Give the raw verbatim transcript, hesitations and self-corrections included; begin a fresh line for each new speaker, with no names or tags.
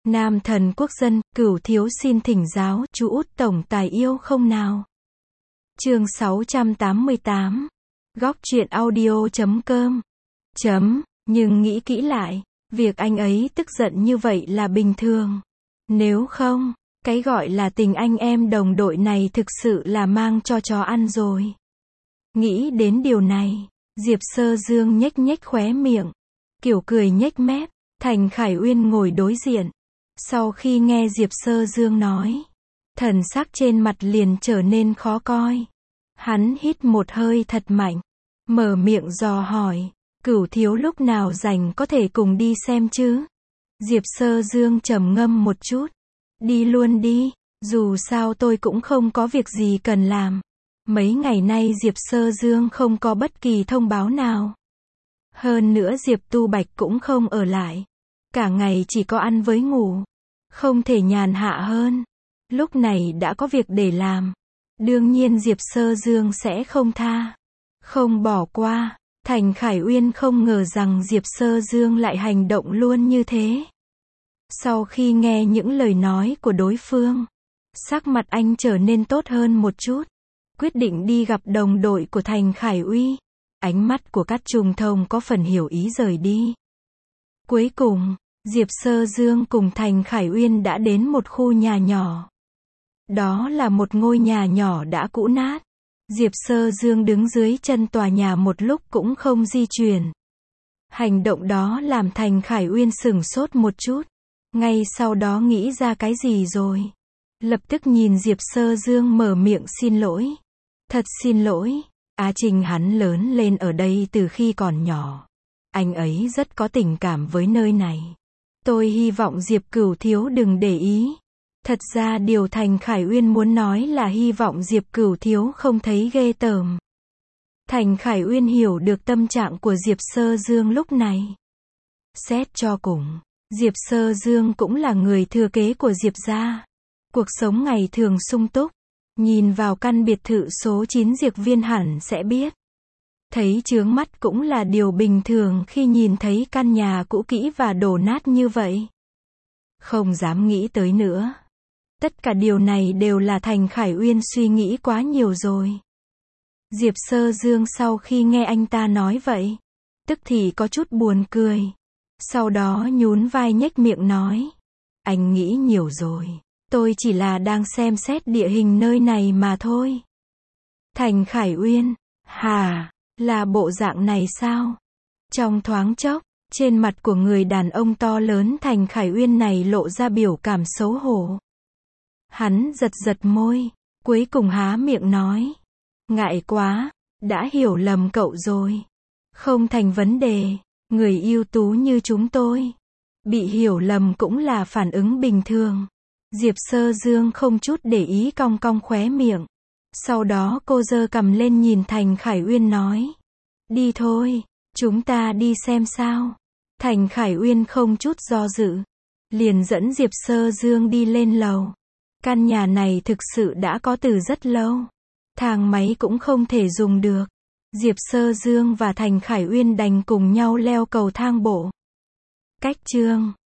Nam thần quốc dân, Cửu thiếu xin thỉnh giáo, chú út tổng tài yêu không nào? Chương sáu trăm tám mươi tám. Góc truyện audio chấm com. Chấm, nhưng nghĩ kỹ lại, việc anh ấy tức giận như vậy là bình thường. Nếu không, cái gọi là tình anh em đồng đội này thực sự là mang cho chó ăn rồi. Nghĩ đến điều này, Diệp Sơ Dương nhếch nhếch khóe miệng, kiểu cười nhếch mép. Thành Khải Uyên ngồi đối diện. Sau khi nghe Diệp Sơ Dương nói, thần sắc trên mặt liền trở nên khó coi. Hắn hít một hơi thật mạnh, mở miệng dò hỏi, Cửu thiếu lúc nào rảnh có thể cùng đi xem chứ? Diệp Sơ Dương trầm ngâm một chút, đi luôn đi, dù sao tôi cũng không có việc gì cần làm. Mấy ngày nay Diệp Sơ Dương không có bất kỳ thông báo nào. Hơn nữa Diệp Tu Bạch cũng không ở lại. Cả ngày chỉ có ăn với ngủ. Không thể nhàn hạ hơn. Lúc này đã có việc để làm. Đương nhiên Diệp Sơ Dương sẽ không tha. Không bỏ qua. Thành Khải Uyên không ngờ rằng Diệp Sơ Dương lại hành động luôn như thế. Sau khi nghe những lời nói của đối phương, sắc mặt anh trở nên tốt hơn một chút. Quyết định đi gặp đồng đội của Thành Khải Uy. Ánh mắt của Cát Trung Thông có phần hiểu ý rời đi. Cuối cùng, Diệp Sơ Dương cùng Thành Khải Uyên đã đến một khu nhà nhỏ. Đó là một ngôi nhà nhỏ đã cũ nát. Diệp Sơ Dương đứng dưới chân tòa nhà một lúc cũng không di chuyển. Hành động đó làm Thành Khải Uyên sửng sốt một chút. Ngay sau đó nghĩ ra cái gì rồi. Lập tức nhìn Diệp Sơ Dương mở miệng xin lỗi. Thật xin lỗi, Á Trình hắn lớn lên ở đây từ khi còn nhỏ. Anh ấy rất có tình cảm với nơi này. Tôi hy vọng Diệp Cửu thiếu đừng để ý. Thật ra điều Thành Khải Uyên muốn nói là hy vọng Diệp Cửu thiếu không thấy ghê tởm. Thành Khải Uyên hiểu được tâm trạng của Diệp Sơ Dương lúc này. Xét cho cùng, Diệp Sơ Dương cũng là người thừa kế của Diệp gia. Cuộc sống ngày thường sung túc. Nhìn vào căn biệt thự số chín Diệp Viên hẳn sẽ biết. Thấy chướng mắt cũng là điều bình thường khi nhìn thấy căn nhà cũ kỹ và đổ nát như vậy. Không dám nghĩ tới nữa. Tất cả điều này đều là Thành Khải Uyên suy nghĩ quá nhiều rồi. Diệp Sơ Dương sau khi nghe anh ta nói vậy, tức thì có chút buồn cười. Sau đó nhún vai nhếch miệng nói. Anh nghĩ nhiều rồi. Tôi chỉ là đang xem xét địa hình nơi này mà thôi. Thành Khải Uyên, hà, là bộ dạng này sao? Trong thoáng chốc, trên mặt của người đàn ông to lớn Thành Khải Uyên này lộ ra biểu cảm xấu hổ. Hắn giật giật môi, cuối cùng há miệng nói. Ngại quá, đã hiểu lầm cậu rồi. Không thành vấn đề, người ưu tú như chúng tôi. Bị hiểu lầm cũng là phản ứng bình thường. Diệp Sơ Dương không chút để ý cong cong khóe miệng. Sau đó cô giơ cằm lên nhìn Thành Khải Uyên nói. Đi thôi, chúng ta đi xem sao. Thành Khải Uyên không chút do dự. Liền dẫn Diệp Sơ Dương đi lên lầu. Căn nhà này thực sự đã có từ rất lâu. Thang máy cũng không thể dùng được. Diệp Sơ Dương và Thành Khải Uyên đành cùng nhau leo cầu thang bộ. Cách chương